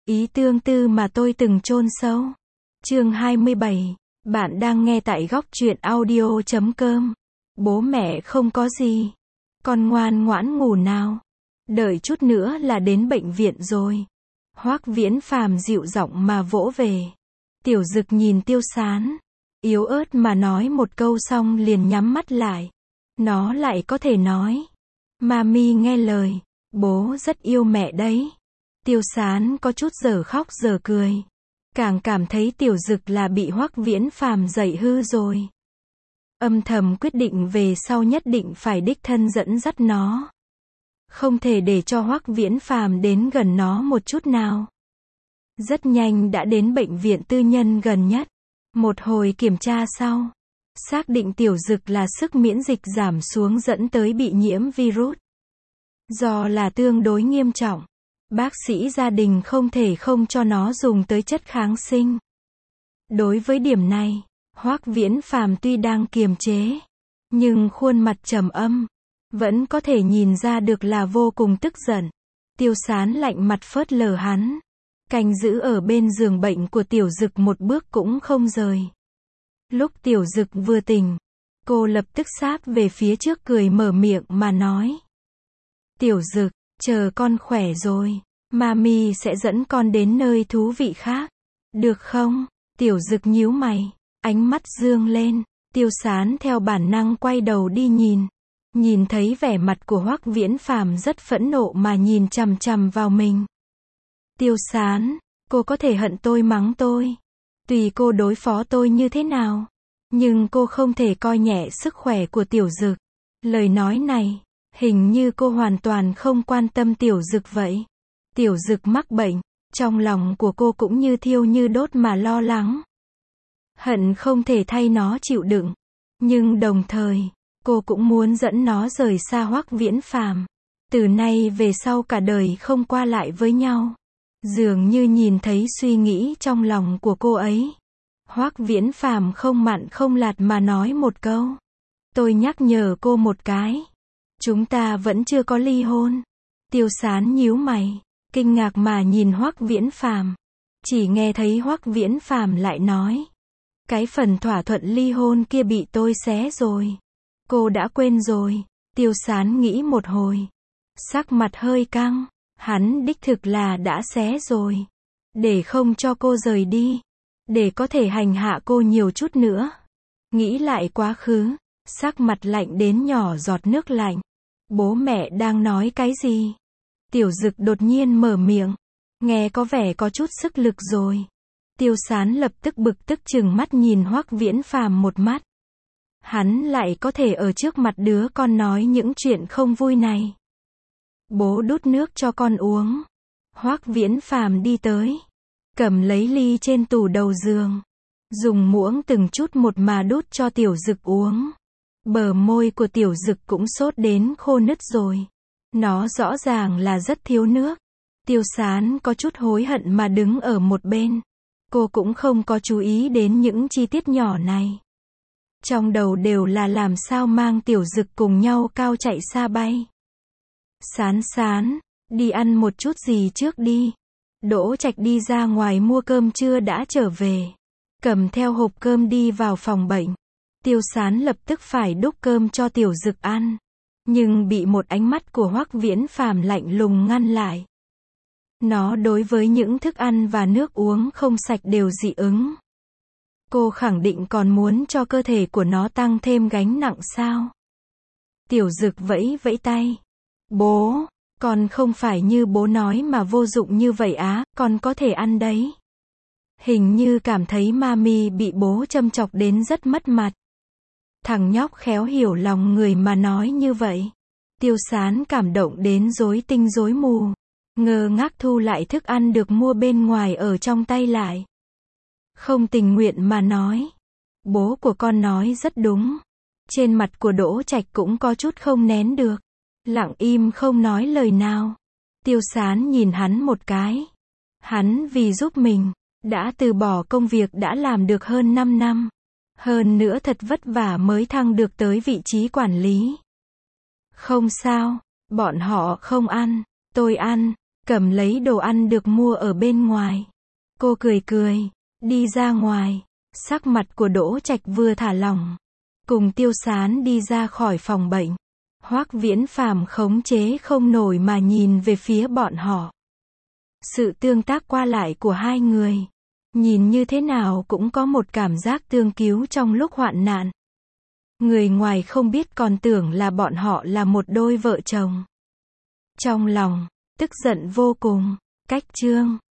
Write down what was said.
Ý tương tư mà tôi từng chôn sâu. Chương 27. Bạn đang nghe tại góc truyện audio.com. Bố mẹ không có gì. Con ngoan ngoãn ngủ nào. Đợi chút nữa là đến bệnh viện rồi. Hoắc Viễn Phàm dịu giọng mà vỗ về. Tiểu Dực nhìn Tiêu Sán, yếu ớt mà nói một câu xong liền nhắm mắt lại. Nó lại có thể nói. Mami nghe lời, bố rất yêu mẹ đấy. Tiêu Sán có chút giờ khóc giờ cười. Càng cảm thấy Tiểu Dực là bị Hoắc Viễn Phàm dạy hư rồi. Âm thầm quyết định về sau nhất định phải đích thân dẫn dắt nó. Không thể để cho Hoắc Viễn Phàm đến gần nó một chút nào. Rất nhanh đã đến bệnh viện tư nhân gần nhất. Một hồi kiểm tra sau, xác định Tiểu Dực là sức miễn dịch giảm xuống dẫn tới bị nhiễm virus. Do là tương đối nghiêm trọng, bác sĩ gia đình không thể không cho nó dùng tới chất kháng sinh. Đối với điểm này, Hoắc Viễn Phàm tuy đang kiềm chế, nhưng khuôn mặt trầm âm, vẫn có thể nhìn ra được là vô cùng tức giận. Tiêu Sán lạnh mặt phớt lờ hắn, canh giữ ở bên giường bệnh của Tiểu Dực một bước cũng không rời. Lúc Tiểu Dực vừa tỉnh, cô lập tức sáp về phía trước cười mở miệng mà nói. Tiểu Dực, chờ con khỏe rồi, mami sẽ dẫn con đến nơi thú vị khác. Được không? Tiểu Dực nhíu mày, ánh mắt dương lên. Tiêu Sán theo bản năng quay đầu đi nhìn. Nhìn thấy vẻ mặt của Hoắc Viễn Phàm rất phẫn nộ mà nhìn chằm chằm vào mình. Tiêu Sán, cô có thể hận tôi mắng tôi. Tùy cô đối phó tôi như thế nào. Nhưng cô không thể coi nhẹ sức khỏe của Tiểu Dực. Lời nói này, hình như cô hoàn toàn không quan tâm Tiểu Dực vậy. Tiểu Dực mắc bệnh, trong lòng của cô cũng như thiêu như đốt mà lo lắng. Hận không thể thay nó chịu đựng. Nhưng đồng thời, cô cũng muốn dẫn nó rời xa Hoắc Viễn Phàm. Từ nay về sau cả đời không qua lại với nhau. Dường như nhìn thấy suy nghĩ trong lòng của cô ấy. Hoắc Viễn Phàm không mặn không lạt mà nói một câu. Tôi nhắc nhở cô một cái. Chúng ta vẫn chưa có ly hôn. Tiêu Sán nhíu mày, kinh ngạc mà nhìn Hoắc Viễn Phàm. Chỉ nghe thấy Hoắc Viễn Phàm lại nói. Cái phần thỏa thuận ly hôn kia bị tôi xé rồi. Cô đã quên rồi. Tiêu Sán nghĩ một hồi. Sắc mặt hơi căng. Hắn đích thực là đã xé rồi. Để không cho cô rời đi. Để có thể hành hạ cô nhiều chút nữa. Nghĩ lại quá khứ. Sắc mặt lạnh đến nhỏ giọt nước lạnh. Bố mẹ đang nói cái gì? Tiểu Dực đột nhiên mở miệng. Nghe có vẻ có chút sức lực rồi. Tiêu Sán lập tức bực tức chừng mắt nhìn Hoắc Viễn Phàm một mắt. Hắn lại có thể ở trước mặt đứa con nói những chuyện không vui này. Bố đút nước cho con uống. Hoắc Viễn Phàm đi tới, cầm lấy ly trên tủ đầu giường, dùng muỗng từng chút một mà đút cho Tiểu Dực uống. Bờ môi của Tiểu Dực cũng sốt đến khô nứt rồi. Nó rõ ràng là rất thiếu nước. Tiêu Sán có chút hối hận mà đứng ở một bên. Cô cũng không có chú ý đến những chi tiết nhỏ này. Trong đầu đều là làm sao mang Tiểu Dực cùng nhau cao chạy xa bay. Sán Sán, đi ăn một chút gì trước đi. Đỗ Trạch đi ra ngoài mua cơm trưa đã trở về. Cầm theo hộp cơm đi vào phòng bệnh. Tiêu Sán lập tức phải đút cơm cho Tiểu Dực ăn. Nhưng bị một ánh mắt của Hoắc Viễn Phàm lạnh lùng ngăn lại. Nó đối với những thức ăn và nước uống không sạch đều dị ứng. Cô khẳng định còn muốn cho cơ thể của nó tăng thêm gánh nặng sao? Tiểu Dực vẫy vẫy tay. Bố, con không phải như bố nói mà vô dụng như vậy á, con có thể ăn đấy. Hình như cảm thấy mami bị bố châm chọc đến rất mất mặt. Thằng nhóc khéo hiểu lòng người mà nói như vậy. Tiêu Sán cảm động đến rối tinh rối mù. Ngơ ngác thu lại thức ăn được mua bên ngoài ở trong tay lại. Không tình nguyện mà nói. Bố của con nói rất đúng. Trên mặt của Đỗ Trạch cũng có chút không nén được. Lặng im không nói lời nào. Tiêu Sán nhìn hắn một cái. Hắn vì giúp mình, đã từ bỏ công việc đã làm được hơn 5 năm. Hơn nữa thật vất vả mới thăng được tới vị trí quản lý. Không sao, bọn họ không ăn, tôi ăn. cầm lấy đồ ăn được mua ở bên ngoài. Cô cười cười, đi ra ngoài. Sắc mặt của Đỗ Trạch vừa thả lỏng. Cùng Tiêu Sán đi ra khỏi phòng bệnh. Hoắc Viễn Phàm khống chế không nổi mà nhìn về phía bọn họ. Sự tương tác qua lại của hai người, nhìn như thế nào cũng có một cảm giác tương cứu trong lúc hoạn nạn. Người ngoài không biết còn tưởng là bọn họ là một đôi vợ chồng. Trong lòng, tức giận vô cùng. Cách chương